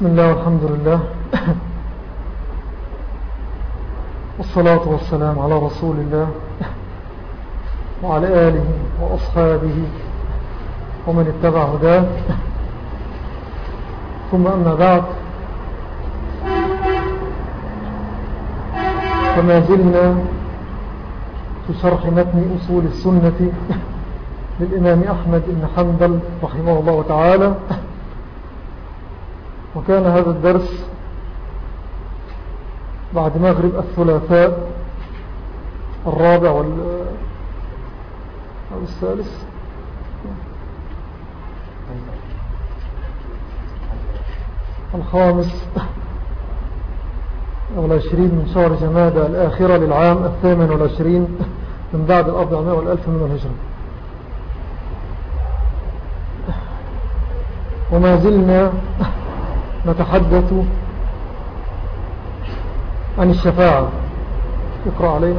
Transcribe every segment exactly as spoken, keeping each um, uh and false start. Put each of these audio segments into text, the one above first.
بسم الله والحمد لله والصلاة والسلام على رسول الله وعلى آله وأصحابه ومن اتبع هداه، ثم أما بعد، فما زلنا في شرح متن أصول السنة للإمام أحمد بن حنبل رحمه الله تعالى. وكان هذا الدرس بعد مغرب الثلاثاء الرابع وال أو الثالث الخامس والعشرين من شهر جمادى الآخرة للعام الثامن والعشرين من بعد الأربعمائة والألف من الهجرة. وما زلنا نتحدث عن الشفاعة. اقرأ علينا.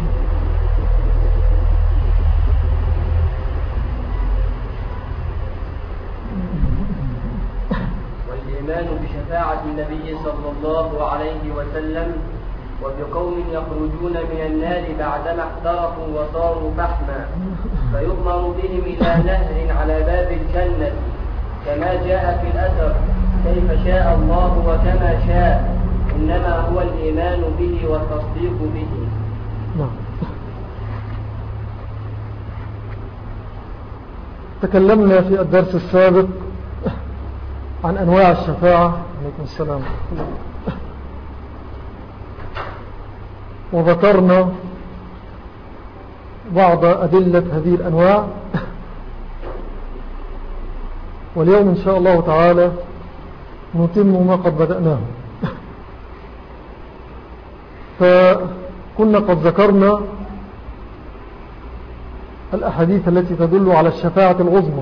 والإيمان بشفاعة النبي صلى الله عليه وسلم وبقوم يخرجون من النار بعدما احترقوا وصاروا فحما فيؤمر بهم إلى نهر على باب الجنة كما جاء في الأثر كيف شاء الله وكما شاء، إنما هو الإيمان به والتصديق به. نعم. تكلمنا في الدرس السابق عن أنواع الشفاعة. عليكم السلام. وذكرنا بعض أدلة هذه الأنواع، واليوم إن شاء الله تعالى نتم ما قد بدأناه. فكنا قد ذكرنا الأحاديث التي تدل على الشفاعة العظمى.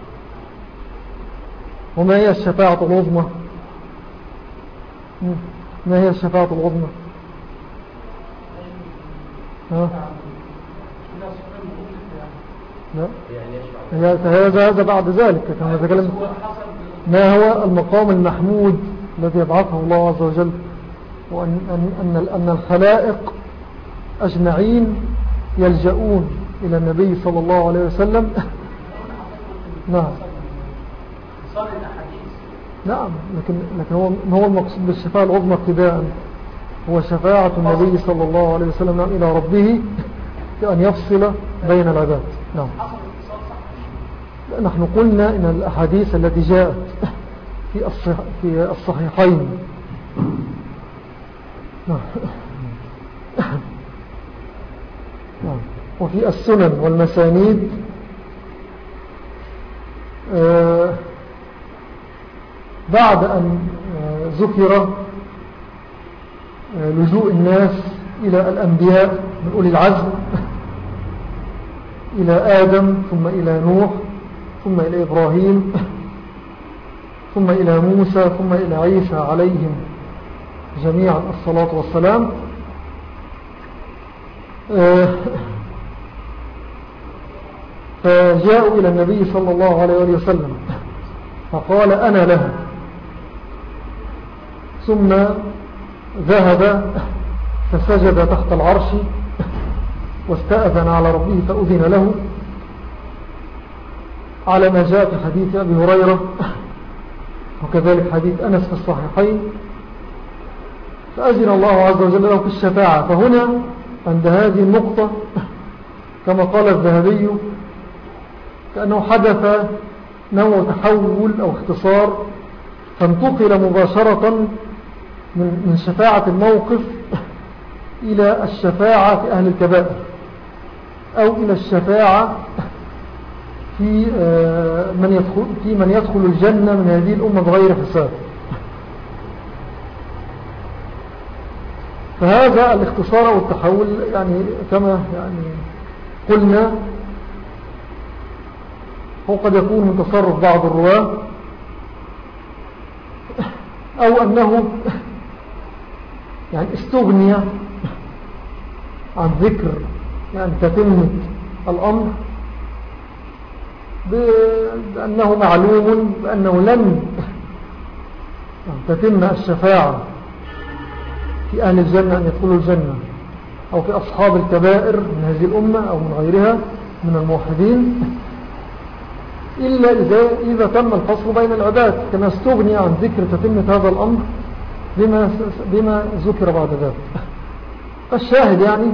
وما هي الشفاعة العظمى؟ ما هي الشفاعة العظمى؟ ها؟ لا، هذا هذا بعد ذلك كما تكلم. ما هو المقام المحمود الذي يبعثه الله عز وجل، وأن أن أن الخلائق أجمعين يلجؤون إلى النبي صلى الله عليه وسلم. نعم نعم لكن لكن هو ما هو المقصود بالشفاعة العظمى ابتداء؟ هو شفاعة النبي صلى الله عليه وسلم إلى ربه كأن يفصل بين العباد. نعم. نحن قلنا إن الأحاديث التي جاءت في في الصحيحين وفي السنن والمسانيد بعد أن ذكر لجوء الناس إلى الأنبياء من أولي العزم، إلى آدم ثم إلى نوح ثم إلى إبراهيم ثم إلى موسى ثم إلى عيسى عليهم جميعا الصلاة والسلام، فجاءوا إلى النبي صلى الله عليه وسلم فقال أنا له، ثم ذهب فسجد تحت العرش واستأذن على ربه فأذن له، على ما جاء في حديث أبي هريرة وكذلك حديث أنس في الصحيحين. فأذن الله عز وجل له في الشفاعة. فهنا عند هذه النقطة كما قال الذهبي كأنه حدث نوع تحول أو اختصار، فانتقل مباشرة من شفاعة الموقف إلى الشفاعة في أهل الكبائر، أو إلى الشفاعة في من يدخل, في من يدخل الجنة من هذه الأمة بغير حساب. فهذا الاختصار والتحول يعني كما يعني قلنا هو قد يكون من تصرف بعض الرواة، أو أنه يعني استغني عن ذكر يعني تتمة الأمر بأنه معلوم بأنه لن تتم الشفاعة في أهل الجنة أن يدخلوا الجنة أو في أصحاب الكبائر من هذه الأمة أو من غيرها من الموحدين إلا إذا, إذا تم الفصل بين العباد، كما استغني عن ذكر تتمة هذا الأمر بما, بما ذكر بعد ذلك. الشاهد يعني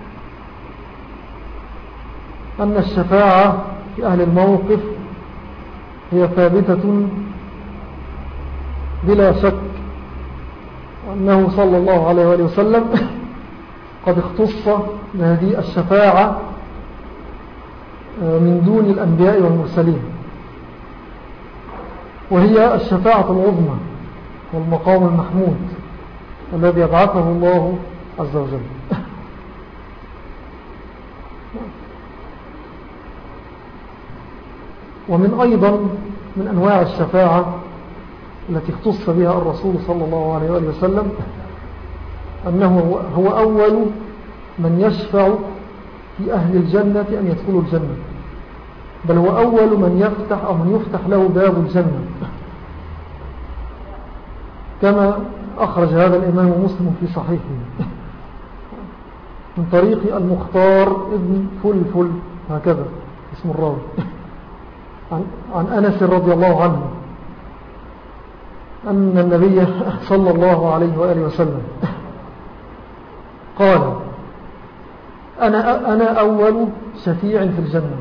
أن الشفاعة في أهل الموقف هي ثابتة بلا شك، أنه صلى الله عليه وآله وسلم قد اختص بهذه الشفاعة من دون الأنبياء والمرسلين، وهي الشفاعة العظمى والمقام المحمود الذي يبعثه الله عز وجل. ومن أيضا من أنواع الشفاعة التي اختص بها الرسول صلى الله عليه وآله وسلم أنه هو أول من يشفع في أهل الجنة أن يدخلوا الجنة، بل هو أول من يفتح أو من يفتح له باب الجنة، كما أخرج هذا الإمام مسلم في صحيحه من طريق المختار ابن فلفل، هكذا اسم الراوي، عن, عن أنس رضي الله عنه أن النبي صلى الله عليه وآله وسلم قال: أنا, أنا أول شفيع في الجنة،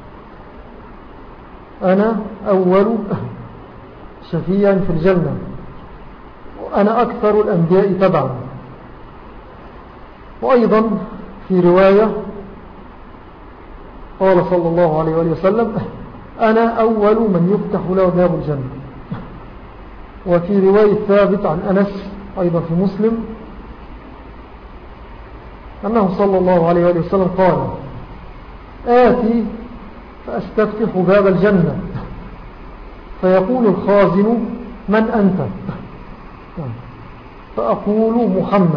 أنا أول شفيع في الجنة، وأنا أكثر الأنبياء تبعا. وأيضا في رواية قال صلى الله عليه وآله وسلم: أنا أول من يفتح له باب الجنة. وفي رواية ثابت عن أنس أيضا في مسلم أنه صلى الله عليه وآله وسلم قال: آتي فأستفتح باب الجنة فيقول الخازن: من أنت؟ فأقول: محمد.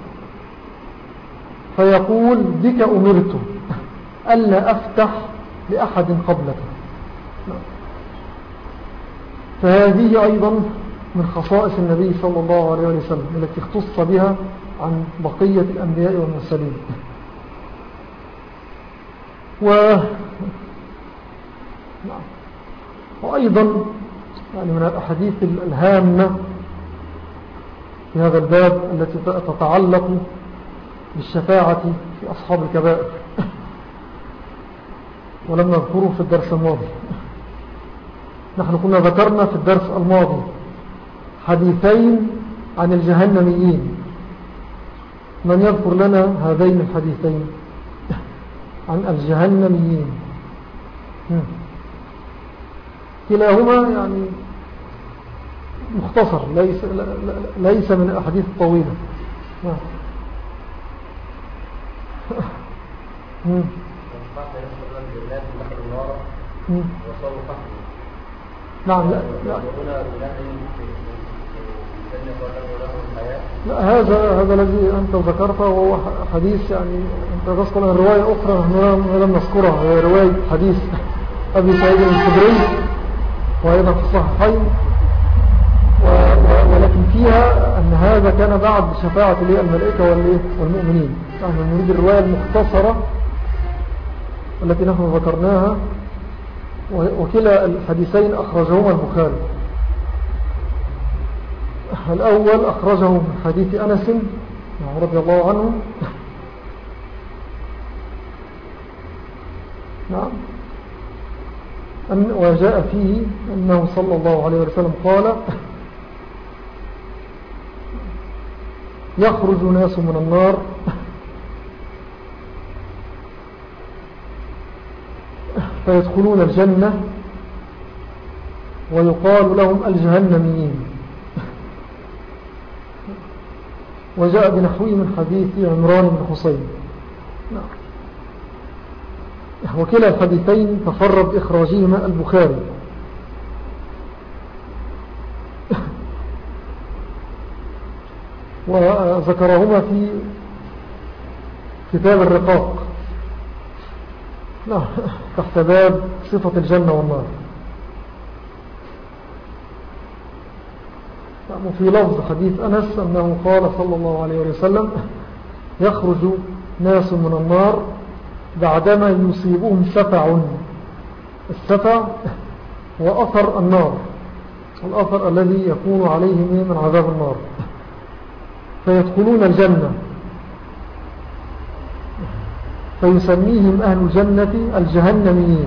فيقول: بك أمرت ألا أفتح لأحد قبلك. فهذه أيضا من خصائص النبي صلى الله عليه وسلم التي اختص بها عن بقية الأنبياء والمرسلين. و... وأيضا يعني من الأحاديث الهامة في هذا الباب التي تتعلق بالشفاعة في أصحاب الكبائر، ولم نذكره في الدرس الماضي. نحن كنا ذكرنا في الدرس الماضي حديثين عن الجهنميين. من يذكر لنا هذين الحديثين عن الجهنميين؟ كلاهما يعني مختصر، ليس, ليس من الأحاديث الطويلة. نعم. لا, لا. لا هذا هذا الذي أنت ذكرته وهو حديث يعني أنت تذكر من رواية أخرى نحن لم نذكرها، هي رواية حديث أبي سعيد الخدري وأيضا في الصحيحين، ولكن فيها أن هذا كان بعد شفاعة الملائكة والمؤمنين. نحن نريد الرواية المختصرة التي نحن ذكرناها، وكلا الحديثين أخرجهما البخاري. الأول أخرجه من حديث أنس رضي الله عنه، نعم، وجاء فيه أنه صلى الله عليه وسلم قال: يخرج ناس من النار فيدخلون الجنة ويقال لهم الجهنميين. وجاء بنحوه من حديث عمران بن حسين. وكلا الحديثين تفرد إخراجهما البخاري. وذكرهما في كتاب الرقاق تحت باب صفة الجنة والنار. وفي لفظ حديث أنس أنه قال صلى الله عليه وسلم يخرج ناس من النار بعدما يصيبهم سفع. السفع هو أثر النار، الأثر الذي يكون عليهم من عذاب النار، فيدخلون الجنة فيسميهم أهل الجنة الجهنميين.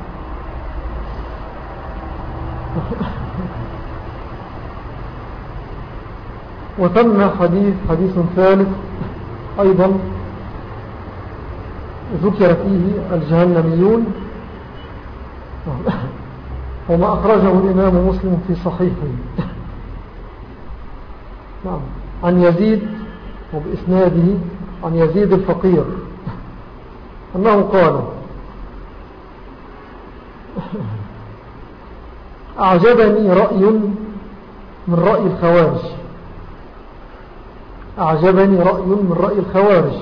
وثم حديث حديث ثالث أيضا ذكر فيه الجهنميون، وما أخرجه الإمام مسلم في صحيحه نعم عن يزيد وبإسناده عن يزيد الفقير أنه قال أعجبني رأي من رأي الخوارج أعجبني رأي من رأي الخوارج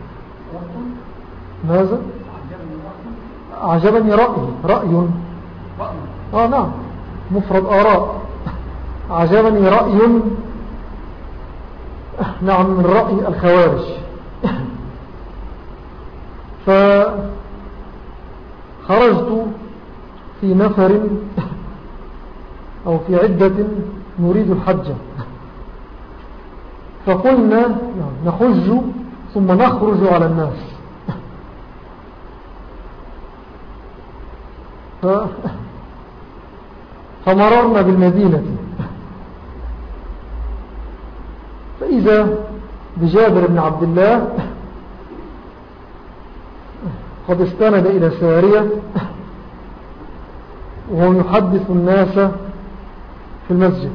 ماذا؟ أعجبني رأي رأي آه نعم مفرد آراء. أعجبني رأي نعم من رأي الخوارج. فخرجت في نفر أو في عدة نريد الحج، فقلنا نحج ثم نخرج على الناس. ف... فمررنا بالمدينة فإذا بجابر بن عبد الله قد استند إلى سارية وهو يحدث الناس في المسجد.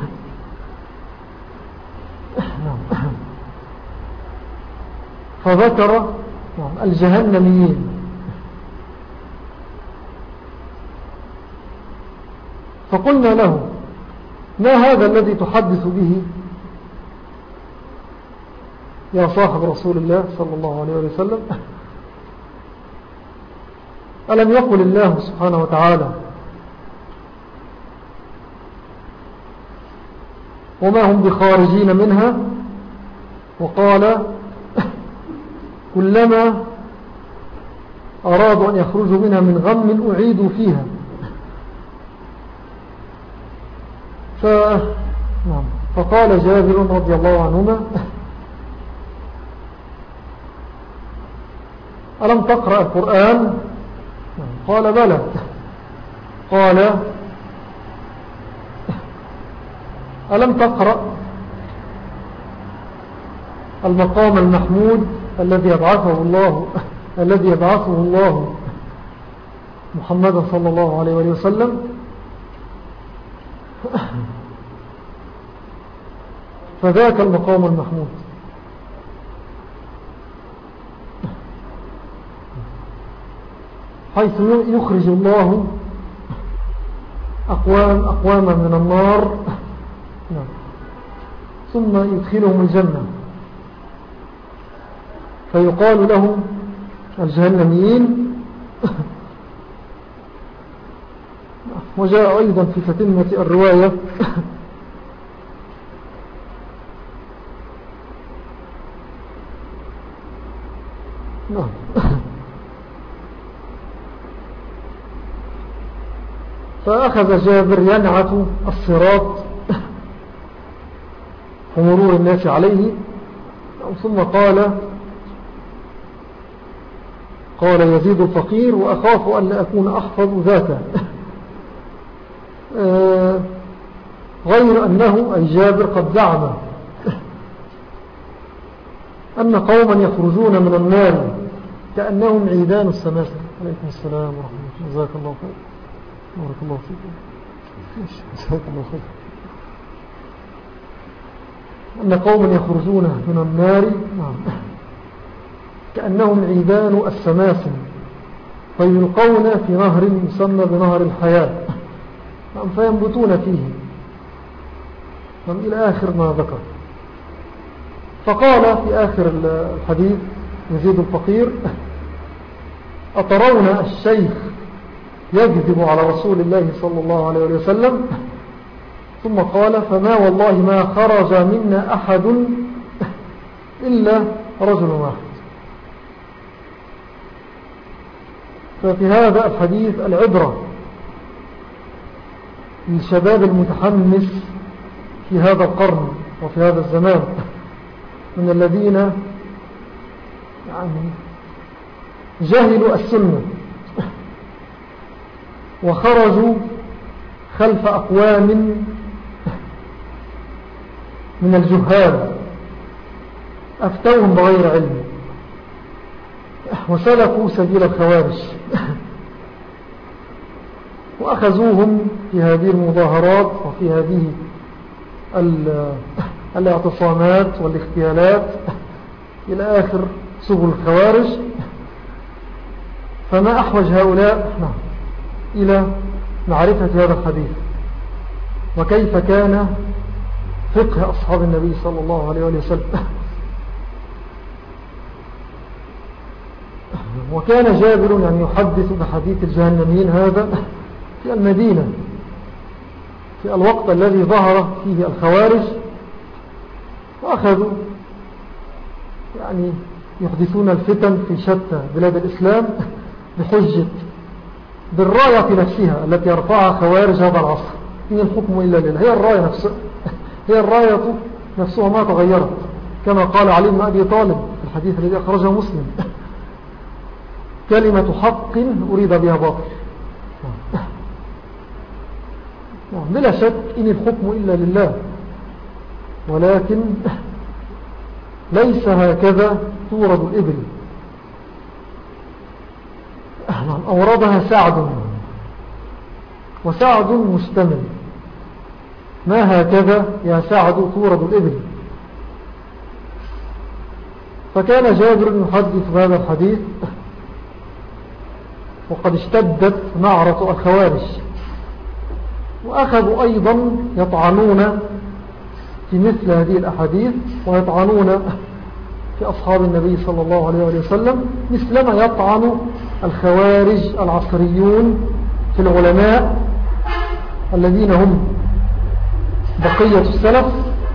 فذكر الجهنميين، فقلنا له ما هذا الذي تحدث به يا صاحب رسول الله صلى الله عليه وسلم؟ ألم يقل الله سبحانه وتعالى وما هم بخارجين منها، وقال كلما أرادوا أن يخرجوا منها من غم أعيدوا فيها. ف... فقال جابر رضي الله عنهما ألم تقرأ القرآن؟ قال بلى. قال ألم تقرأ المقام المحمود الذي يبعثه الله الذي يبعثه الله محمد صلى الله عليه وسلم؟ فذاك المقام المحمود. حيث يخرج الله أقوام أقواما من النار ثم يدخلهم الجنة، فيقال لهم الجهنميين. وجاء أيضا في تتمة الرواية نعم فأخذ جابر ينعت الصراط ومرور الناس عليه، ثم قال قال يزيد الفقير وأخاف أن لا أكون أحفظ ذاك. غير أنه أي جابر قد زعم أن قوما يخرجون من النار كأنهم عيدان السماسة. عليكم السلام ورحمة الله. جزاك الله خير. بارك الله فيكم. جزاك الله خير. أن قوما يخرجون من النار كأنهم عيدان السماسم فيلقون في نهر يسمى بنهر الحياة فينبتون فيه إلى آخر ما ذكر. فقال في آخر الحديث يزيد الفقير أترون الشيخ يكذب على رسول الله صلى الله عليه وسلم؟ ثم قال فما والله ما خرج منا أحد إلا رجل واحد. ففي هذا الحديث العبرة للشباب المتحمس في هذا القرن وفي هذا الزمان من الذين يعني جهلوا السنة وخرجوا خلف أقوام من الجهال أفتوهم بغير علم وسلكوا سبيل الخوارج وأخذوهم في هذه المظاهرات وفي هذه الاعتصامات والاغتيالات إلى آخر سبل الخوارج. فما أحوج هؤلاء إلى معرفة هذا الحديث وكيف كان فقه أصحاب النبي صلى الله عليه وسلم. وكان جابر يعني يحدث بحديث الجهنميين هذا في المدينة في الوقت الذي ظهر فيه الخوارج، وأخذوا يعني يحدثون الفتن في شتى بلاد الإسلام بحجة بالراية نفسها التي يرفعها خوارج هذا العصر، إن الحكم إلا لله. هي الراية نفسها، هي الراية نفسها ما تغيرت، كما قال علي بن أبي طالب في الحديث الذي أخرجه مسلم كلمة حق أريد بها باطل. بلا شك إن الحكم إلا لله، ولكن ليس هكذا تورد الإبل. أوردها سعد وسعد مشتمل، ما هكذا يا سعد تورد الإبل. فكان جابر يحدث هذا الحديث وقد اشتدت معرة الخوارج، وأخذوا أيضا يطعنون في مثل هذه الأحاديث ويطعنون في أصحاب النبي صلى الله عليه وسلم مثلما يطعن الخوارج العصريون في العلماء الذين هم بقية السلف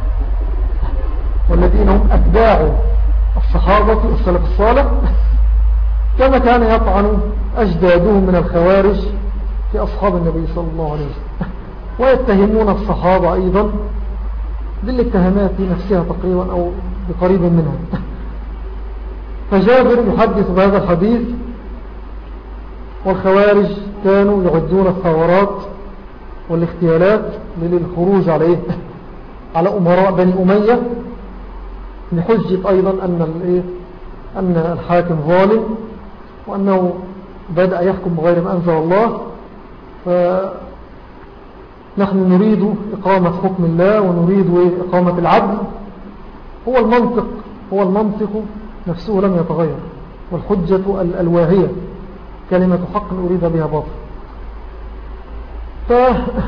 والذين هم أتباع الصحابة السلف الصالح، كما كان يطعن أجدادهم من الخوارج في أصحاب النبي صلى الله عليه وسلم، ويتهمون الصحابة أيضا بالاتهامات نفسها تقريبا أو بقريب منها. فجابر يحدث بهذا الحديث والخوارج كانوا يعدون الثورات والاغتيالات للخروج عليه على أمراء بني أمية لحجة أيضا أن, أن الحاكم ظالم وأنه بدأ يحكم بغير ما أنزل الله، فنحن نريد إقامة حكم الله ونريد إقامة العدل. هو المنطق هو المنطق نفسه لم يتغير، والحجة الواهية كلمة حق أريد بها باطل. ف...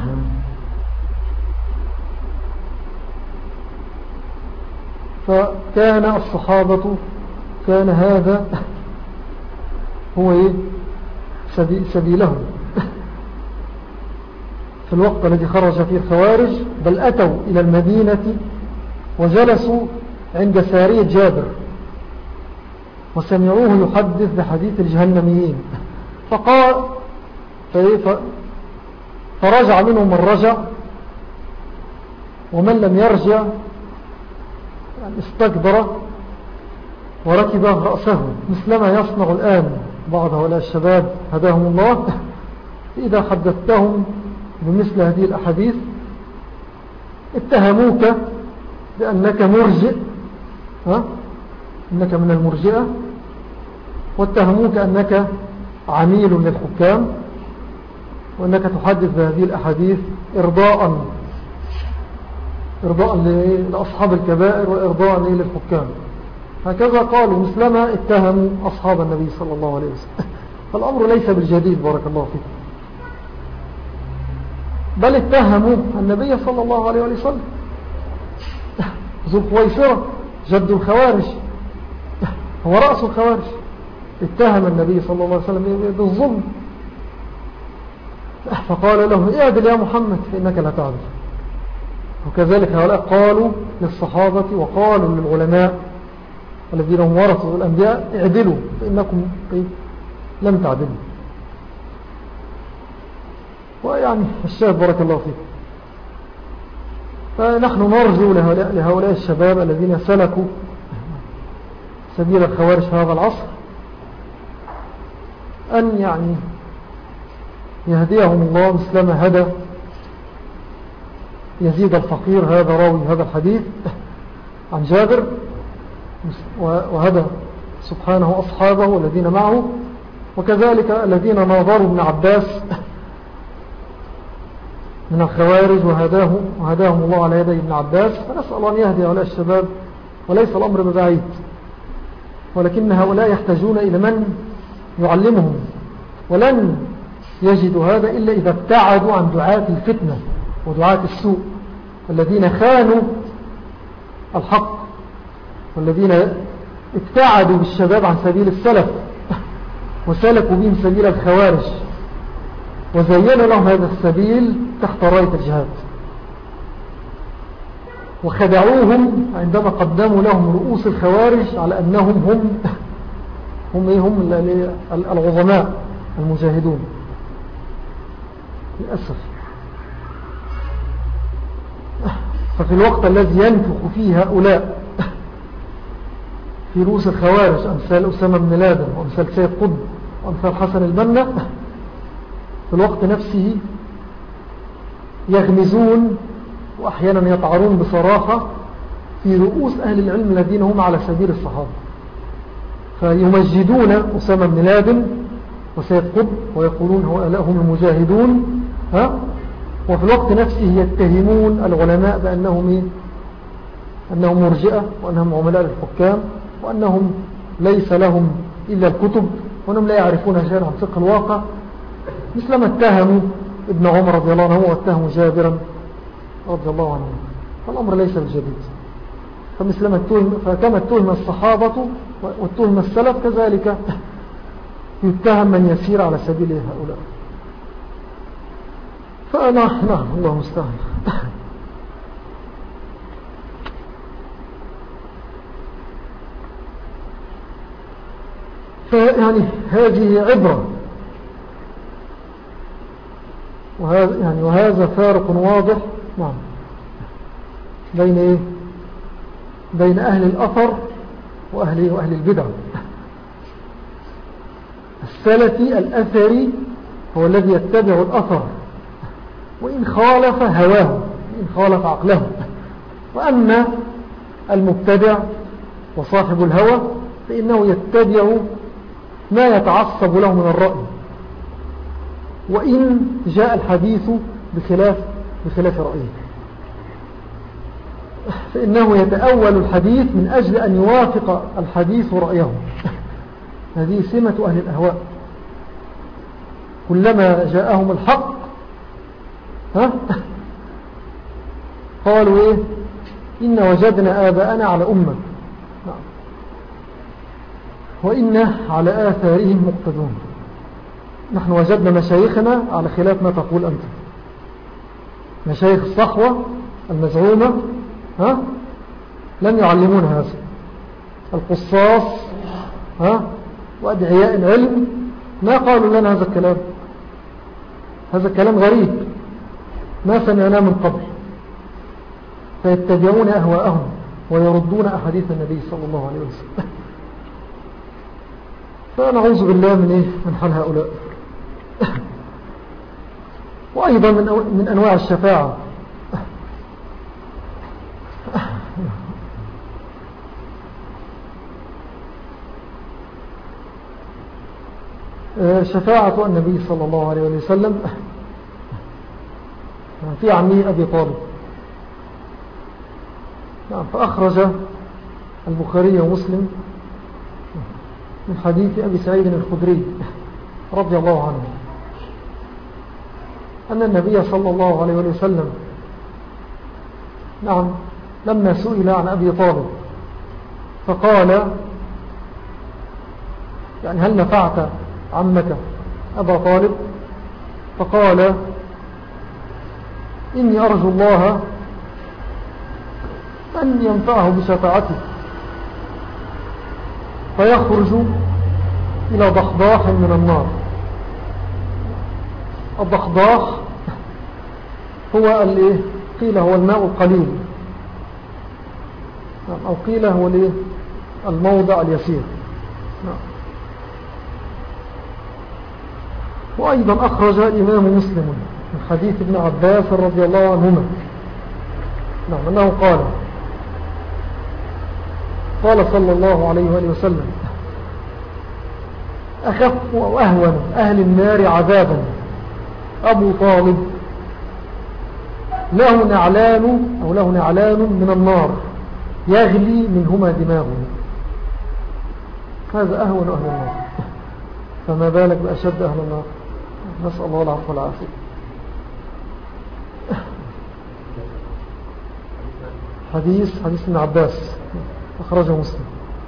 فكان الصحابة كان هذا هو إيه سبيل سبيلهم في الوقت الذي خرج فيه الخوارج، بل أتوا إلى المدينة وجلسوا عند سارية جابر وسمعوه يحدث بحديث الجهنميين، فقال فرجع منهم من رجع، ومن لم يرجع استكبر وركب رأسه، مثلما يصنع الآن بعض هؤلاء الشباب هداهم الله. إذا حدثتهم بمثل هذه الأحاديث اتهموك بأنك مرجئ، ها؟ أنك من المرجئة، واتهموك أنك عميل للحكام، وأنك تحدث بهذه الأحاديث إرضاء إرضاء لأصحاب الكبائر وإرضاء للحكام. هكذا قالوا مثلما اتهموا أصحاب النبي صلى الله عليه وسلم. فالأمر ليس بالجديد بارك الله فيك، بل اتهموا النبي صلى الله عليه وسلم. ذو الخويصرة جد الخوارج هو رأس الخوارج، اتهم النبي صلى الله عليه وسلم بالظلم، فقال له اعدل يا محمد فإنك لا تعدل. وكذلك هؤلاء قالوا للصحابة وقالوا للعلماء الذين هم ورثوا الأنبياء اعدلوا فإنكم لم تعدلوا. ويعني الشاهد بارك الله فيكم. فنحن نرجو لهؤلاء الشباب الذين سلكوا سبيل الخوارج في هذا العصر أن يعني يهديهم الله مثلما هدى يزيد الفقير هذا راوي هذا الحديث عن جابر، وهدى سبحانه أصحابه والذين معه، وكذلك الذين ناظروا ابن عباس من الخوارج وهداه وهداهم الله على يدي ابن عباس. فنسأل الله أن يهدي هؤلاء الشباب، وليس الأمر ببعيد، ولكن هؤلاء يحتاجون إلى من يعلمهم، ولن يجدوا هذا إلا إذا ابتعدوا عن دعاة الفتنة ودعاة السوء الذين خانوا الحق، والذين ابتعدوا بالشباب عن سبيل السلف وسلكوا بهم سبيل الخوارج وزينوا لهم هذا السبيل تحت راية الجهاد، وخدعوهم عندما قدموا لهم رؤوس الخوارج على أنهم هم هم, هم العظماء المجاهدون. للأسف ففي الوقت الذي ينفخ فيه هؤلاء في رؤوس الخوارج أمثال أسامة بن لادن وأمثال سيد قطب وأمثال حسن البنا، في الوقت نفسه يغمزون وأحيانا يطعنون بصراحة في رؤوس أهل العلم الذين هم على سبيل الصحابة، فيمجدون أسامة بن لادن وسيد قطب ويقولون هؤلاء هم المجاهدون، ها؟ وفي الوقت نفسه يتهمون العلماء بأنهم أنهم مرجئة وأنهم عملاء للحكام وأنهم ليس لهم إلا الكتب وأنهم لا يعرفون شيئا عن فقه الواقع، مثلما اتهموا ابن عمر رضي الله عنه واتهموا جابرا رضي الله عنه. فالأمر ليس بالجديد. فمثلما التهم فكما اتهم الصحابة واتهم السلف كذلك يتهم من يسير على سبيل هؤلاء. فأنا نعم الله مستعان. فيعني هذه عبرة، وهذا يعني وهذا فارق واضح نعم بين ايه بين اهل الاثر واهل واهل البدع. السلفي الاثري هو الذي يتبع الاثر وان خالف هواه وان خالف عقله، واما المبتدع وصاحب الهوى فانه يتبع ما يتعصب له من الرأي، وإن جاء الحديث بخلاف, بخلاف رأيه فإنه يتأول الحديث من أجل أن يوافق الحديث رأيه. هذه سمة أهل الأهواء، كلما جاءهم الحق ها قالوا إيه إن وجدنا آباءنا على أمة وإنا على آثارهم مقتدون. نحن وجدنا مشايخنا على خلاف ما تقول أنت. مشايخ الصحوة المزعومة ها لم يعلمون هذا. القصاص ها وأدعياء العلم ما قالوا لنا هذا الكلام. هذا الكلام غريب ما سمعناه من قبل، فيتبعون أهواءهم ويردون أحاديث النبي صلى الله عليه وسلم. فنعوذ بالله من إيه من حال هؤلاء. وأيضا من, من أنواع الشفاعة شفاعة النبي صلى الله عليه وسلم في عمه أبي طالب. فأخرج البخاري ومسلم من حديث أبي سعيد الخدري رضي الله عنه أن النبي صلى الله عليه وسلم نعم لما سئل عن أبي طالب فقال يعني هل نفعت عمك أبا طالب؟ فقال إني أرجو الله أن ينفعه بشفاعته فيخرج إلى ضحضاح من النار. الضحضاح هو اللي قيل هو الماء القليل، أو قيل هو الموضع اليسير. وأيضا أخرج الإمام مسلم من حديث ابن عباس رضي الله عنهما نعم أنه قال قال صلى الله عليه وآله وسلم: أخف وأهون أهل النار عذابا أبو طالب، له نعلان أو له نعلان من النار يغلي منهما دماغه. هذا أهون أهل النار، فما بالك بأشد أهل النار. نسأل الله العفو والعافية. حديث حديث ابن عباس أخرجه مسلم.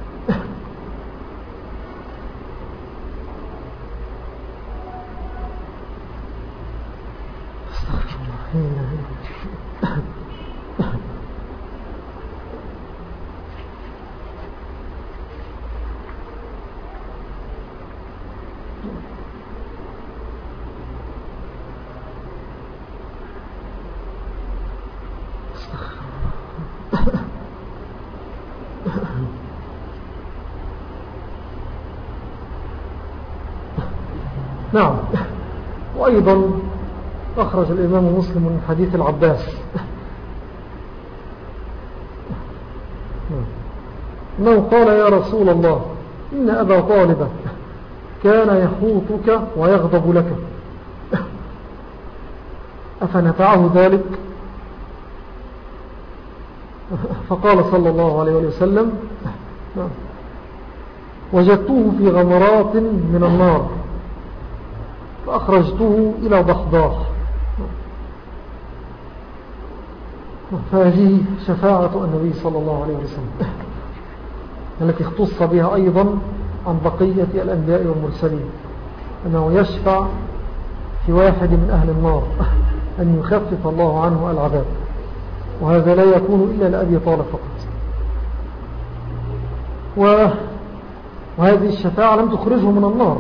نعم. وأيضا أخرج الإمام مسلم من حديث العباس أنه قال: يا رسول الله، إن أبا طالب كان يحوطك ويغضب لك، أفنفعه ذلك؟ فقال صلى الله عليه وسلم: وجدته في غمرات من النار فأخرجته إلى ضحضاح. فهذه شفاعة النبي صلى الله عليه وسلم التي اختص بها أيضا عن بقية الأنبياء والمرسلين، أنه يشفع في واحد من أهل النار أن يخفف الله عنه العذاب، وهذا لا يكون إلا لأبي طالب فقط. و... وهذه الشفاعة لم تخرجه من النار،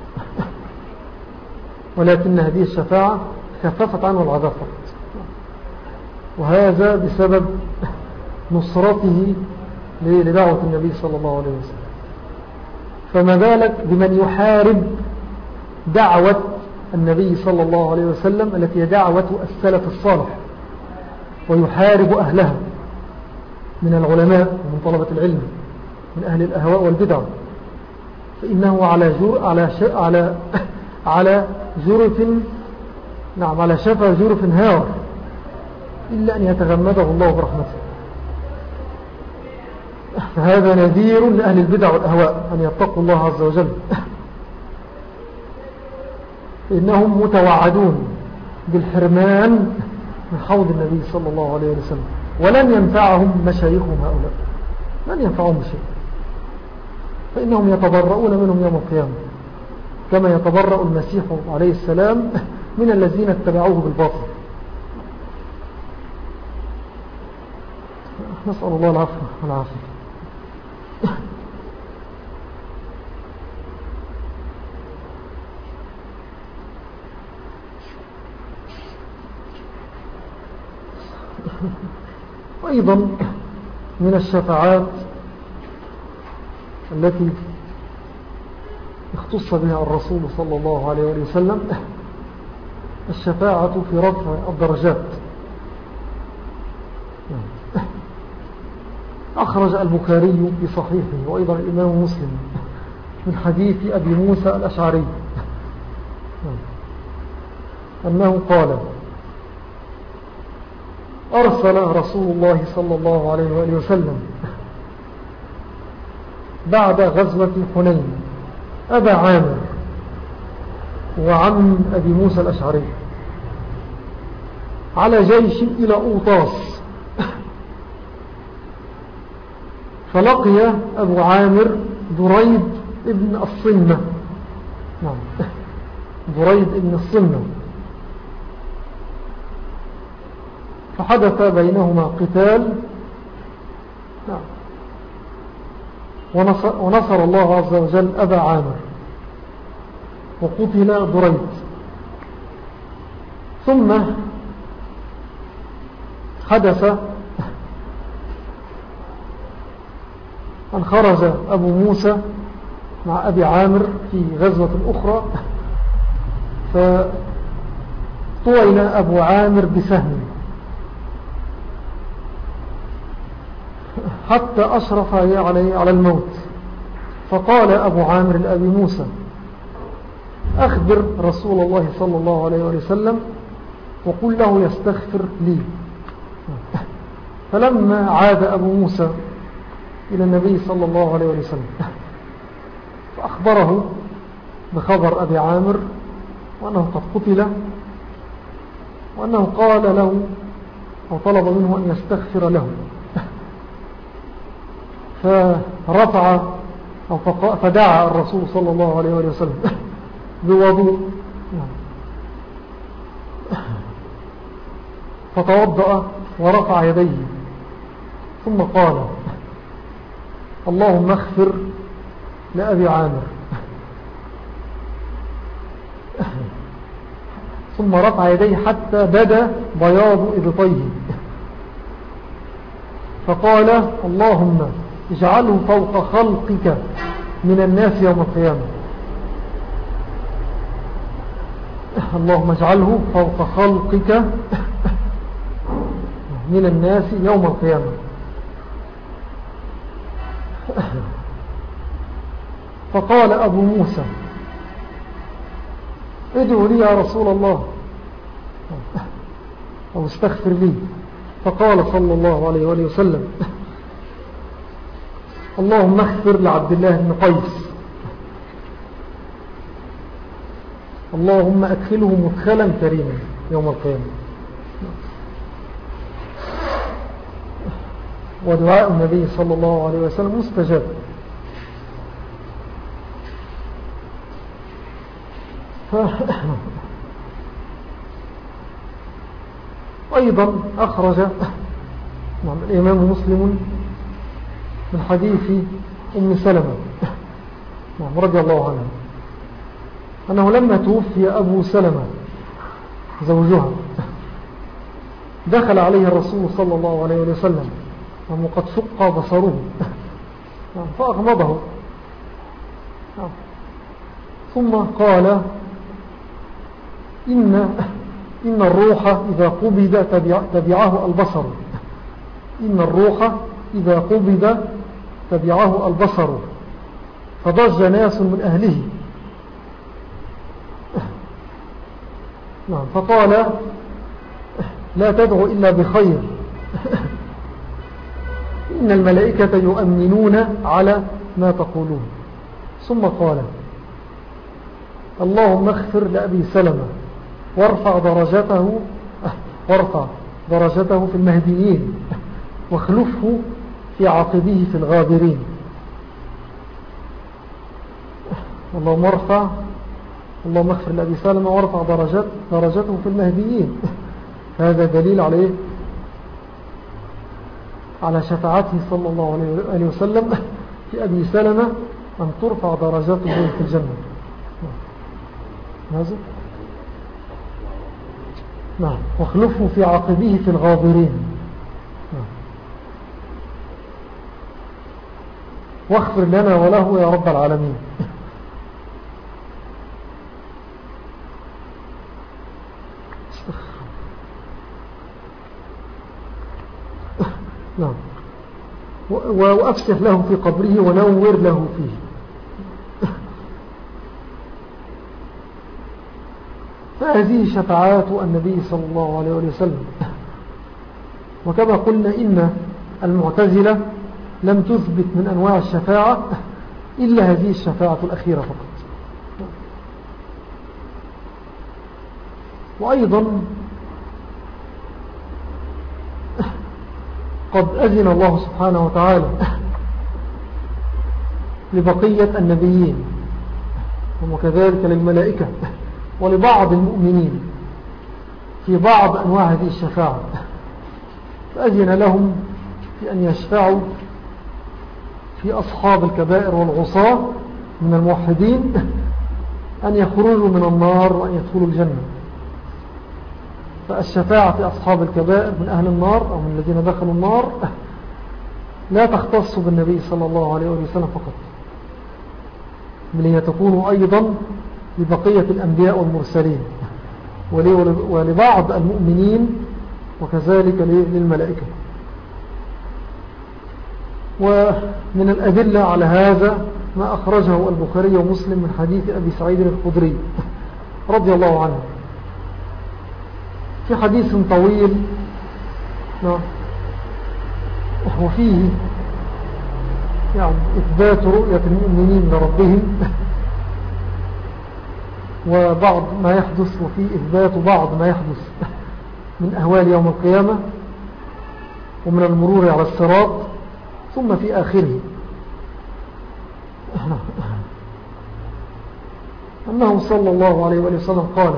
ولكن هذه الشفاعة خففت عنه العذاب فقط، وهذا بسبب نصرته لدعوة النبي صلى الله عليه وسلم. فما بالك بمن يحارب دعوة النبي صلى الله عليه وسلم التي هي دعوة السلف الصالح، ويحارب أهلها من العلماء ومن طلبة العلم من أهل الأهواء والبدع، فإنه على جر على ش... على على جرف نعم على شفا جرف هار، إلا أن يتغمده الله برحمته. فهذا نذير لأهل البدع والأهواء أن يتقوا الله عز وجل، إنهم متوعدون بالحرمان من حوض النبي صلى الله عليه وسلم، ولن ينفعهم مشايخهم هؤلاء، لن ينفعهم شيء، فإنهم يتبرؤون منهم يوم القيامة كما يتبرأ المسيح عليه السلام من الذين اتبعوه بالباطل. نسأل الله العفو والعافية. وأيضا من الشفاعات التي اختص بها الرسول صلى الله عليه وسلم الشفاعة في رفع الدرجات. أخرج البخاري في صحيحه وأيضا الإمام مسلم من حديث أبي موسى الأشعري أنه قال: أرسل رسول الله صلى الله عليه وآله وسلم بعد غزوة حنين أبا عامر وعم أبي موسى الأشعري على جيش إلى أوطاس، فلقي أبو عامر دريد ابن الصنة نعم دريد ابن الصنة، فحدث بينهما قتال ونصر, ونصر الله عز وجل أبا عامر وقتل دريد. ثم حدث أن خرج أبو موسى مع أبي عامر في غزوة أخرى، فطويل أبو عامر بسهم حتى أشرف عليه على الموت. فقال أبو عامر لأبي موسى: أخبر رسول الله صلى الله عليه وسلم وقل له يستغفر لي. فلما عاد أبو موسى إلى النبي صلى الله عليه وسلم فأخبره بخبر أبي عامر وأنه قد قتل، وأنه قال له أو طلب منه أن يستغفر له. فرفع أو فدعا الرسول صلى الله عليه وسلم بوضوء، فتوضأ ورفع يديه ثم قال: اللهم اغفر لأبي عامر. ثم رفع يديه حتى بدا بياض إبطيه، فقال: اللهم اجعله فوق خلقك من الناس يوم القيامة. اللهم اجعله فوق خلقك من الناس يوم القيامة. فقال أبو موسى: ادعو لي يا رسول الله أو استغفر لي. فقال صلى الله عليه وآله وسلم: اللهم اغفر لعبد الله بن قيس، اللهم أدخله مدخلا كريما يوم القيامة. ودعاء النبي صلى الله عليه وسلم مستجاب. أيضا أخرج الإمام مسلم من حديث أم سلمة رضي الله عنها أنه لما توفي أبو سلمة زوجها دخل عليه الرسول صلى الله عليه وسلم وقد شق بصره فأغمضه، ثم قال: إن, إن الروح إذا قبض تبع تبعه البصر، إن الروح إذا قبض تبعه البصر. فضج ناس من أهله، فقال: لا تدعو إلا بخير، إن الملائكة يؤمنون على ما تقولون. ثم قال: اللهم اغفر لأبي سلمة وارفع درجته وارفع درجته في المهديين واخلفه في عقبه في الغابرين. اللهم ارفع اللهم اغفر لأبي سلمة وارفع درجت درجته في المهديين. هذا دليل عليه على شفاعته صلى الله عليه وسلم في أبي سلمة أن ترفع درجته في الجنة. ماذا؟ نعم. واخلفه في عقبه في الغابرين. نعم. واغفر لنا وله يا رب العالمين. نعم. وأفسح له في قبره ونور له فيه. فهذه شفاعات النبي صلى الله عليه وسلم. وكما قلنا إن المعتزلة لم تثبت من أنواع الشفاعة إلا هذه الشفاعة الأخيرة فقط. وأيضا قد أذن الله سبحانه وتعالى لبقية النبيين وكذلك للملائكة ولبعض المؤمنين في بعض أنواع هذه الشفاعة، فأذن لهم في أن يشفعوا في أصحاب الكبائر والعصاة من الموحدين أن يخرجوا من النار وأن يدخلوا الجنة. فالشفاعة في أصحاب الكبائر من أهل النار أو من الذين دخلوا النار لا تختص بالنبي صلى الله عليه وسلم فقط، بل هي تكون أيضا لبقية الأنبياء والمرسلين ولبعض المؤمنين وكذلك للملائكة. ومن الأدلة على هذا ما أخرجه البخاري ومسلم من حديث أبي سعيد الخدري رضي الله عنه في حديث طويل وفيه يعني إثبات رؤية المؤمنين لربهم وبعض ما يحدث، وفيه إثبات بعض ما يحدث من أهوال يوم القيامة ومن المرور على الصراط. ثم في آخره أنه صلى الله عليه وسلم قال: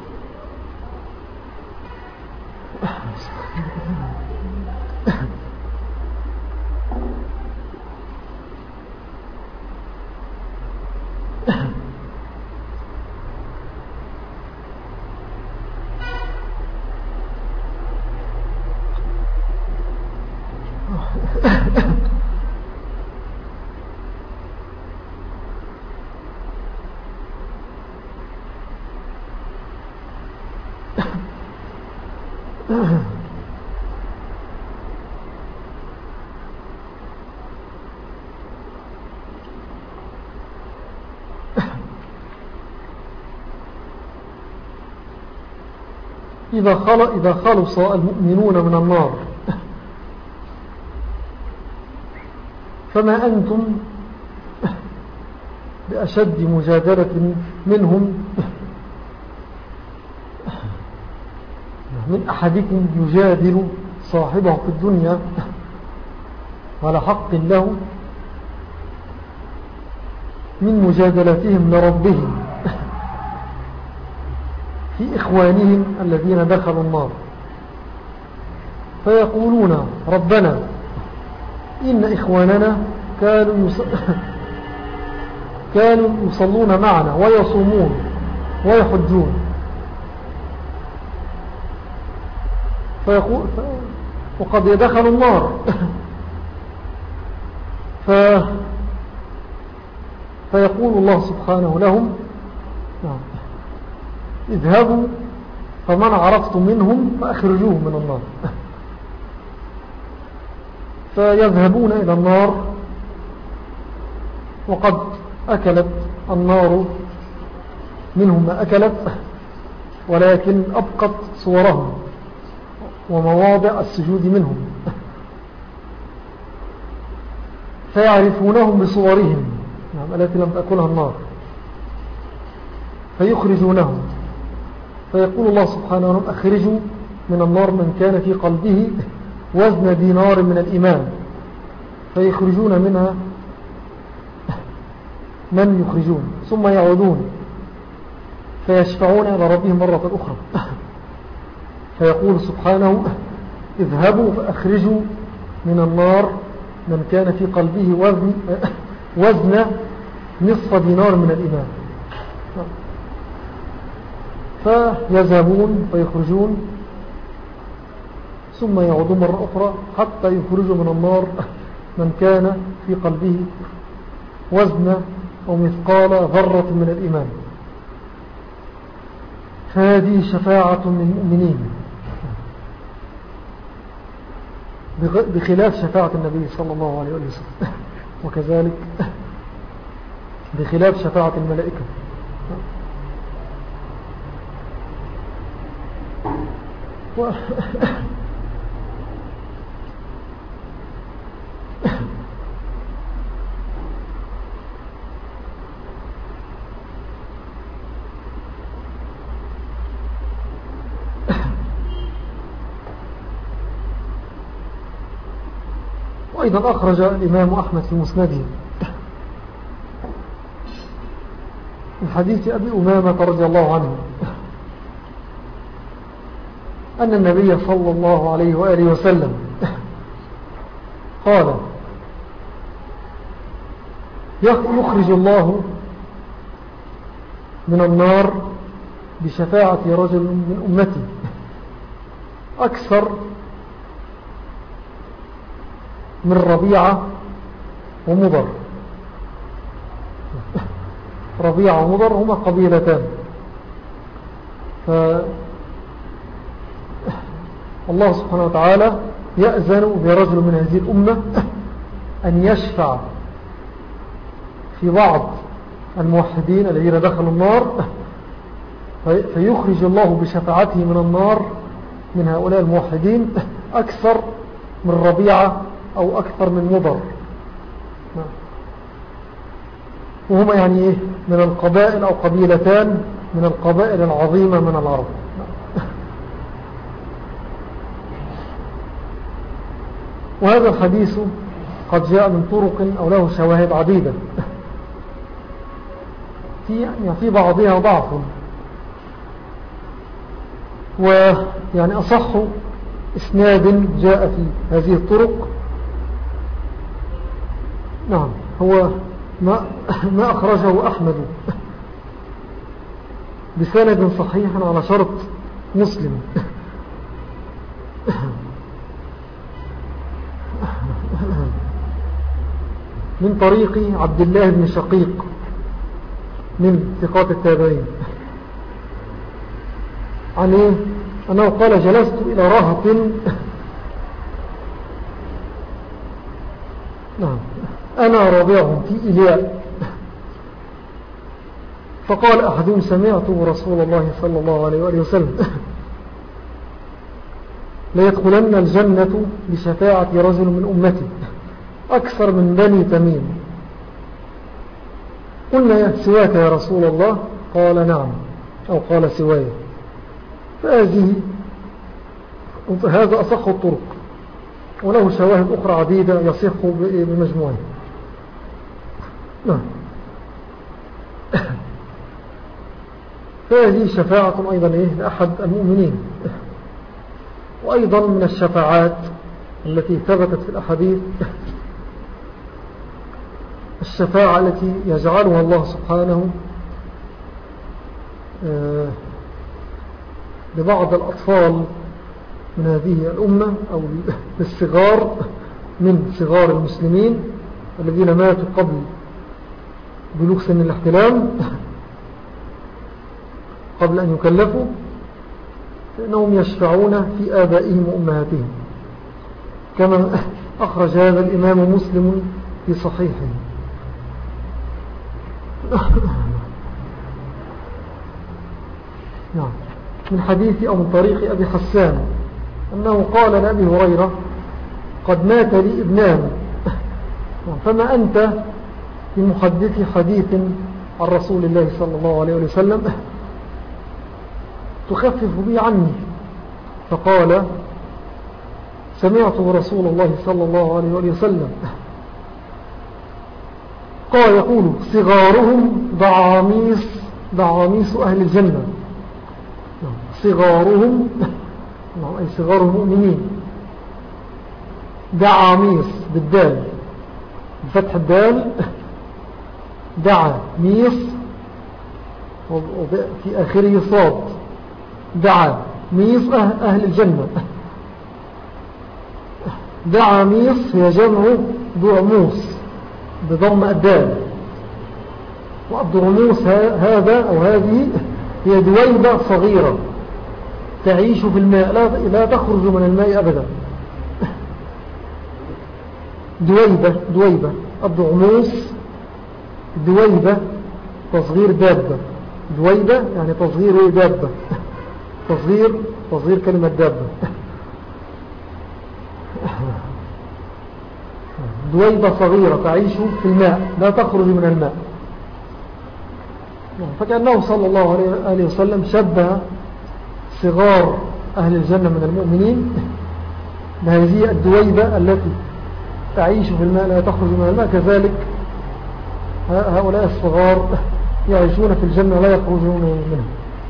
إذا خلص, إذا خلص المؤمنون من النار فما أنتم بأشد مجادلة منهم من أحدكم يجادل صاحبه في الدنيا على حق له من مجادلتهم لربهم في إخوانهم الذين دخلوا النار، فيقولون: ربنا إن إخواننا كانوا كانوا يصلون معنا ويصومون ويحجون، فيقول وقد يدخلوا النار ف فيقول الله سبحانه لهم: اذهبوا فمن عرفتم منهم فأخرجوهم من النار. فيذهبون إلى النار وقد أكلت النار منهم ما أكلت، ولكن أبقت صورهم ومواضع السجود منهم، فيعرفونهم بصورهم التي لم تأكلها النار، فيخرجونهم. فيقول الله سبحانه وتعالى: أخرجوا من النار من كان في قلبه وزن دينار من الإيمان. فيخرجون منها من يخرجون، ثم يعودون فيشفعون إلى ربهم مرة أخرى، فيقول سبحانه: اذهبوا فأخرجوا من النار من كان في قلبه وزن, وزن نصف دينار من الإيمان. فيذهبون فيخرجون ثم يعودون مرة أخرى حتى يخرجوا من النار من كان في قلبه وزن أو مثقال ذرة من الإيمان. فهذه شفاعة للمؤمنين بخلاف شفاعة النبي صلى الله عليه وسلم، وكذلك بخلاف شفاعة الملائكة. و... وأيضا أخرج الإمام أحمد في مسنده من حديث أبي أمامة رضي الله عنه أن النبي صلى الله عليه وآله وسلم قال: يخرج الله من النار بشفاعة رجل من أمتي أكثر من ربيعة ومضر. ربيعة ومضر هما قبيلتان. فالله سبحانه وتعالى يأذن برجل من هذه الأمة أن يشفع في بعض الموحدين الذين دخلوا النار، فيخرج الله بشفاعته من النار من هؤلاء الموحدين أكثر من ربيعة أو أكثر من مضر، وهما يعني إيه من القبائل أو قبيلتان من القبائل العظيمة من العرب. وهذا الحديث قد جاء من طرق أو له شواهد عديدة، في يعني في بعضها ضعف، ويعني أصح إسناد جاء في هذه الطرق نعم هو ما, ما أخرجه أحمد بسند صحيح على شرط مسلم من طريق عبد الله بن شقيق من ثقات التابعين عن إيه؟ أنه قال: جلست إلى رهط نعم أنا رابعهم في إلياء، فقال أحدهم: سمعت رسول الله صلى الله عليه وآله وسلم ليدخلن الجنة بشفاعة رجل من أمتي أكثر من بني تميم. قلنا: سواك يا رسول الله؟ قال: نعم، أو قال: سواي. فهذه هذا أصح الطرق، وله شواهد أخرى عديدة يصح بمجموعه. نعم. فهذه شفاعة أيضا إيه لأحد المؤمنين. وأيضا من الشفاعات التي ثبتت في الأحاديث الشفاعة التي يجعلها الله سبحانه لبعض الأطفال من هذه الأمة أو للصغار من صغار المسلمين الذين ماتوا قبل بلوغ سن الاحتلام، قبل أن يكلفوا، فإنهم يشفعون في آبائهم وأمهاتهم، كما أخرج هذا الإمام مسلم في صحيحه. نعم. من حديث أو من طريق أبي حسان أنه قال لأبي هريرة: قد مات لي ابنان، فما أنت بمحدث حديث عن رسول الله صلى الله عليه وسلم تخفف بي عني؟ فقال: سمعت رسول الله صلى الله عليه وسلم قال يقول: صغارهم ضعاميس ضعاميس أهل الجنة. صغارهم أي صغار المؤمنين، دعاميس بالدال بفتح الدال، دعا ميس في آخره صاد، دعا ميس أهل الجنة. دعا ميس هي جمع دعموس بضم الدال، والدعموس هذا أو هذه هي دويبة صغيرة تعيش في الماء، لا تخرج من الماء أبدا. دويبة دويبة الدعموس دويبة تصغير دابة، دويبة يعني تصغير دابة، تصغير تصغير كلمة دابة. دويبة صغيرة تعيش في الماء لا تخرج من الماء. فكأنه صلى الله عليه وسلم شبه صغار أهل الجنة من المؤمنين بهذه الدويبة التي تعيش في الماء لا تخرج من الماء، كذلك هؤلاء الصغار يعيشون في الجنة لا يخرجون منها.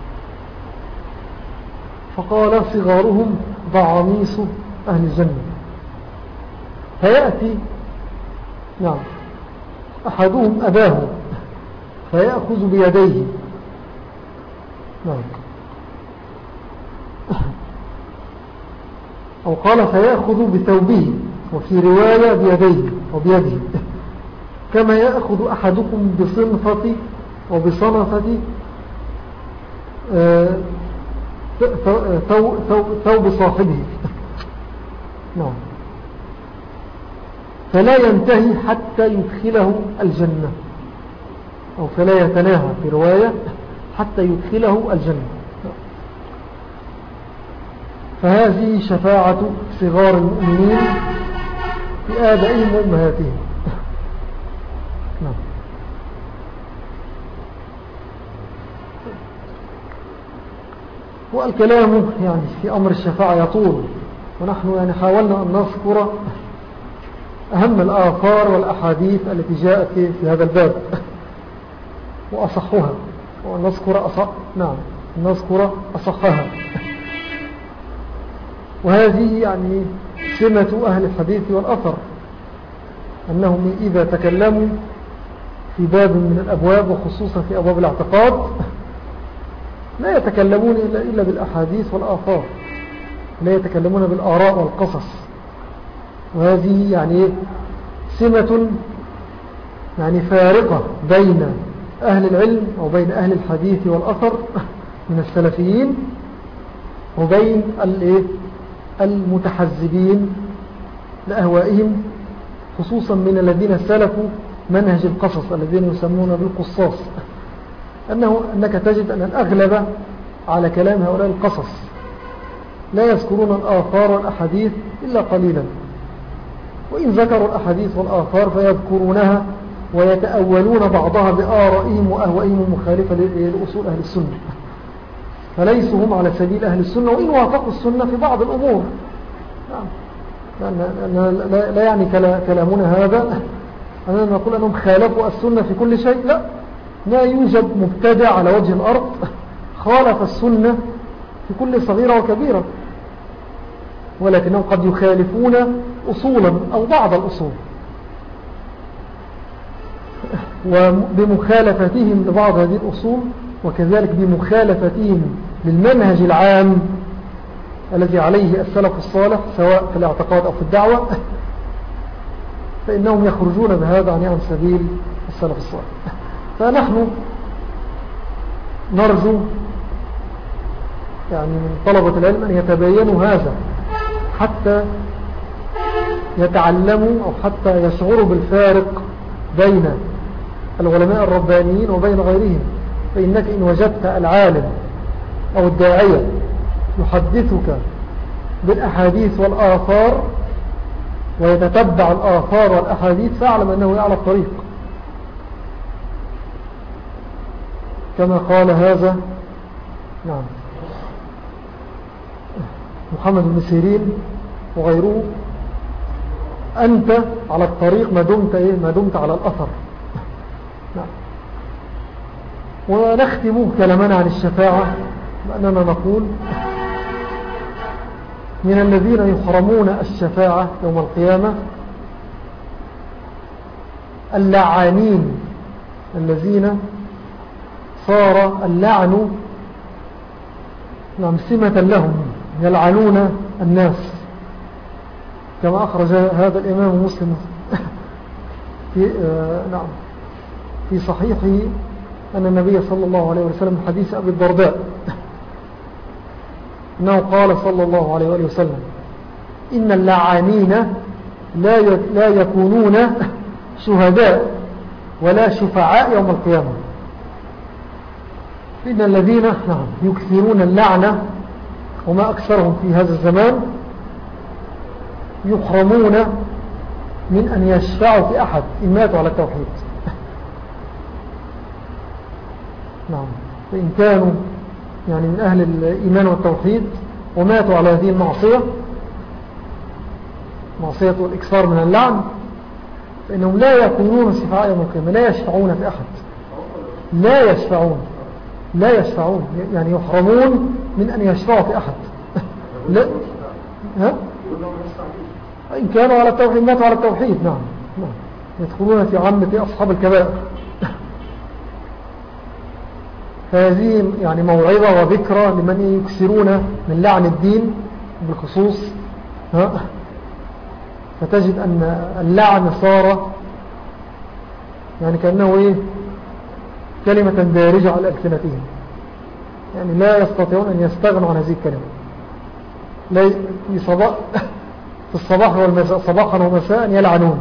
فقال: صغارهم ضعاميس أهل الجنة. فيأتي نعم أحدهم أباه فيأخذ بيديه. نعم. أو قال فيأخذ بثوبه، وفي رواية بيديه وبيده، كما يأخذ أحدكم بصنفة وبصنفة ثوب صاحبه. نعم. فلا ينتهي حتى يدخله الجنة، أو فلا يتناهى في رواية حتى يدخله الجنة. فهذه شفاعة صغار المؤمنين في آبائهم وأمهاتهم. نعم. والكلام يعني في أمر الشفاعة يطول، ونحن يعني حاولنا أن نذكر أهم الآثار والأحاديث التي جاءت في هذا الباب وأصحها، وأن نذكر أصح نعم نذكر أصحها. وهذه يعني سمة أهل الحديث والأثر، أنهم إذا تكلموا في باب من الأبواب، وخصوصا في أبواب الاعتقاد، لا يتكلمون إلا, إلا بالأحاديث والآثار، لا يتكلمون بالآراء والقصص. وهذه يعني سمة يعني فارقة بين أهل العلم أو بين أهل الحديث والأثر من السلفيين، وبين المتحزبين لأهوائهم، خصوصا من الذين سلكوا منهج القصص، الذين يسمون بالقصاص. أنه أنك تجد أن الأغلب على كلام هؤلاء القصص، لا يذكرون الآثار والأحاديث إلا قليلا، وإن ذكروا الأحاديث والآثار فيذكرونها ويتأولون بعضها بآرائهم وأهوائهم المخالفة لأصول أهل السنة، فليسوا هم على سبيل أهل السنة، وإن وافقوا السنة في بعض الأمور. لا, لا يعني كلامنا هذا أننا نقول أنهم خالفوا السنة في كل شيء، لا، لا يوجد مبتدع على وجه الأرض خالف السنة في كل صغيرة وكبيرة، ولكنهم قد يخالفون أصولا أو بعض الأصول، وبمخالفتهم لبعض هذه الأصول، وكذلك بمخالفتهم للمنهج العام الذي عليه السلف الصالح سواء في الاعتقاد أو في الدعوة، فإنهم يخرجون بهذا عن سبيل السلف الصالح. فنحن نرجو يعني من طلبة العلم أن يتبينوا هذا، حتى يتعلموا أو حتى يشعروا بالفارق بين العلماء الربانيين وبين غيرهم. فإنك إن وجدت العالم أو الداعية يحدثك بالأحاديث والآثار ويتتبع الآثار والأحاديث، فاعلم أنه على الطريق، كما قال هذا نعم محمد بن سيرين وغيره: أنت على الطريق ما دمت, إيه؟ ما دمت على الأثر. نعم. ونختم كلامنا عن الشفاعة بأننا نقول: من الذين يحرمون الشفاعة يوم القيامة اللعانين، الذين صار اللعن نعم سمة لهم، يلعنون الناس، كما أخرج هذا الإمام مسلم في, آه نعم في صحيحه أن النبي صلى الله عليه وسلم حديث أبي الدرداء أنه قال صلى الله عليه وسلم: إن اللعانين لا لا يكونون شهداء ولا شفعاء يوم القيامة. إن الذين نعم يكثرون اللعنة، وما أكثرهم في هذا الزمان، يحرمون من أن يشفعوا في أحد إن ماتوا على التوحيد. نعم. فإن كانوا يعني من أهل الإيمان والتوحيد وماتوا على هذه المعصية، معصية الإكثار من اللعن، فإنهم لا يكونون شفعاء يوم القيامة، لا يشفعون في أحد، لا يشفعون لا يشفعون يعني يحرمون من أن يشفعوا في أحد. لا. ها؟ إن كانوا على التوحيد ماتوا على التوحيد. نعم. نعم. يدخلون في عامة أصحاب الكبائر. فهذه يعني موعظة وذكرى لمن يكسرون من لعن الدين بالخصوص. ها؟ فتجد أن اللعن صار يعني كأنه إيه كلمة دارجة على ألسنتهم، يعني لا يستطيعون أن يستغنوا عن هذه الكلمة. لا في, صباح في الصباح والمساء، صباحا ومساء يلعنون،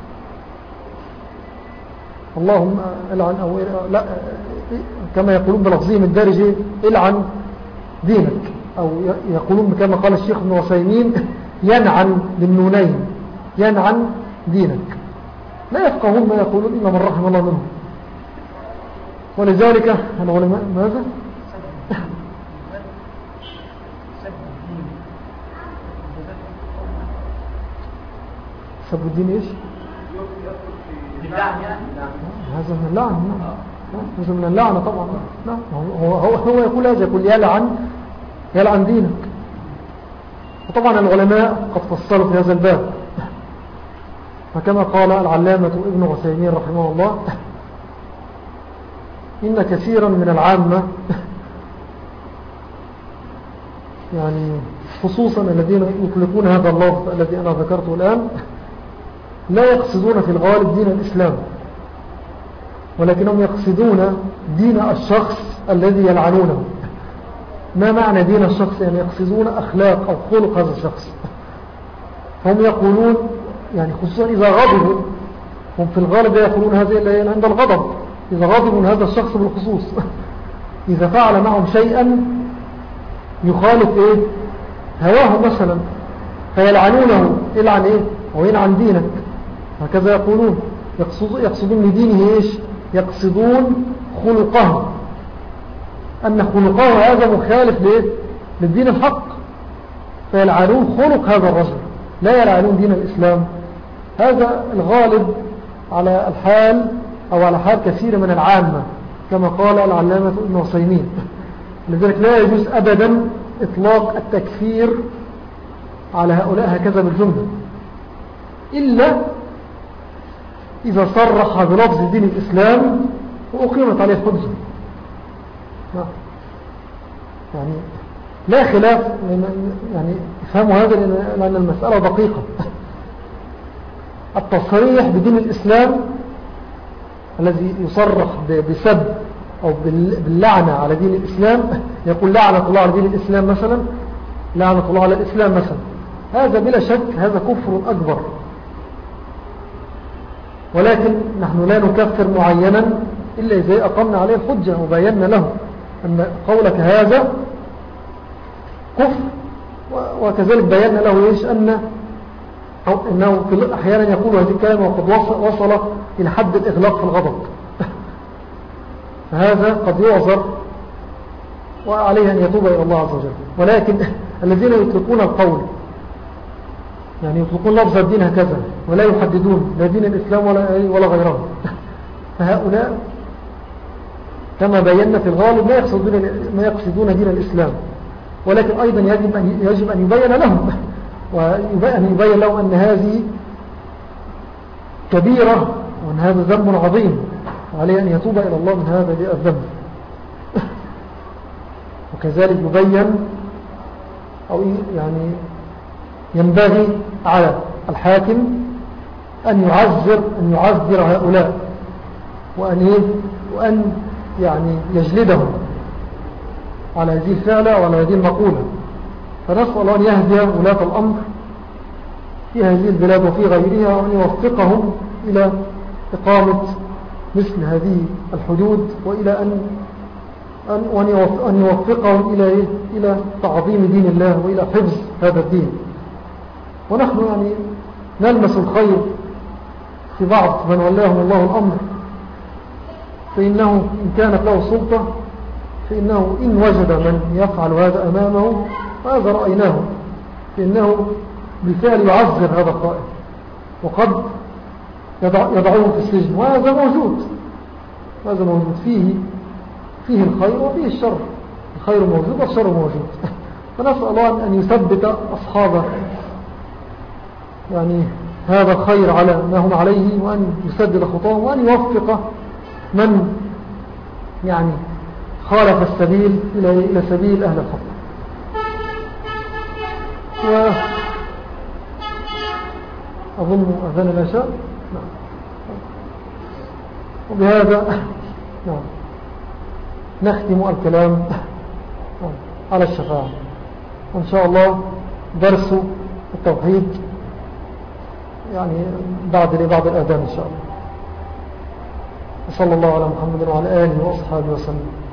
اللهم العن أو لا كما يقولون بلفظهم الدارج العن دينك، أو يقولون كما قال الشيخ ابن عثيمين ينعن بالنونين، ينعن دينك. لا يفقهون ما يقولون إلا من رحم الله منهم. ولذلك العلماء ماذا؟ سب الدين إيش؟ هذا من اللعنة. هذا من اللعنة طبعا. لا هو, هو, هو يقول هذا، يقول يلعن يلعن دينك. وطبعا العلماء قد فصلوا في هذا الباب، فكما قال العلامة ابن عثيمين رحمه الله إن كثيرا من العامة يعني خصوصا الذين يطلقون هذا اللفظ الذي أنا ذكرته الآن لا يقصدون في الغالب دين الإسلام، ولكنهم يقصدون دين الشخص الذي يلعنونه. ما معنى دين الشخص؟ يعني يقصدون أخلاق أو خلق هذا الشخص. هم يقولون يعني خصوصا إذا غضبوا، هم في الغالب يقولون هذا إلا عند الغضب، إذا غضبوا من هذا الشخص بالخصوص إذا فعل معهم شيئا يخالف إيه هواه مثلا فيلعنونه، يلعن إيه ويلعن دينك، هكذا يقولون. يقصد يقصدون لدينه إيش؟ يقصدون خلقه، أن خلقه هذا مخالف لإيه؟ للدين الحق، فيلعنون خلق هذا الرجل، لا يلعنون دين الإسلام. هذا الغالب على الحال أو على حال كثير من العامة كما قال العلامة ابن عثيمين. لذلك لا يجوز أبدا إطلاق التكفير على هؤلاء هكذا بالجملة، إلا إذا صرح بلفظ دين الإسلام وأقيمت عليه الحجة. يعني لا خلاف، يعني افهموا هذا لأن المسألة دقيقة. التصريح بدين الإسلام الذي يصرح بسب أو باللعنة على دين الإسلام، يقول لعنة الله على دين الإسلام مثلا، لعنة الله على الإسلام مثلا، هذا بلا شك هذا كفر أكبر. ولكن نحن لا نكفر معينا إلا إذا أقمنا عليه الحجة وبينا له أن قولك هذا كفر، وكذلك بينا له إيش أن أو إنه أحيانا يقول هذه الكلمة وقد وصل إلى حد الإغلاق في الغضب فهذا قد يعذر وعليه أن يتوب إلى الله عز وجل. ولكن الذين يطلقون القول يعني يطلقون لفظ الدين هكذا ولا يحددون لا دين الإسلام ولا, ولا غيره، فهؤلاء كما بينا في الغالب لا يقصدون, ما يقصدون دين الإسلام، ولكن أيضا يجب أن, يجب أن يبين لهم وأن يبين لهم أن هذه كبيرة وأن هذا ذنب عظيم وعليه أن يتوب إلى الله من هذا الذنب. وكذلك يبين أو يعني ينبغي على الحاكم أن يعذر أن يعذر هؤلاء وأن وأن يعني يجلدهم على هذه الفعلة وعلى هذه المقولة. فنسأل الله أن يهدي ولاة الأمر في هذه البلاد وفي غيرها وأن يوفقهم إلى إقامة مثل هذه الحدود وإلى أن أن يوفقهم إلى إلى تعظيم دين الله وإلى حفظ هذا الدين. ونحن يعني نلمس الخير في بعض من ولاهم الله الأمر، فإنه إن كانت له سلطة فإنه إن وجد من يفعل هذا أمامه فهذا رأيناه، فإنه بالفعل يعذر هذا الطائف وقد يضعوه في السجن، وهذا موجود، هذا موجود فيه فيه الخير وفيه الشر، الخير موجود والشر موجود. فنسأل الله أن يثبت أصحابه يعني هذا الخير على ما هم عليه، وأن يسدد خطاهم، وأن يوفق من يعني خالف السبيل إلى سبيل أهل الحق. وأظن أذان العشاء. وبهذا نعم نختم الكلام على الشفاعة، وإن شاء الله درس التوحيد يعني بعد بعد الأذان إن شاء الله. وصلى الله على محمد وعلى آله وأصحابه وسلم.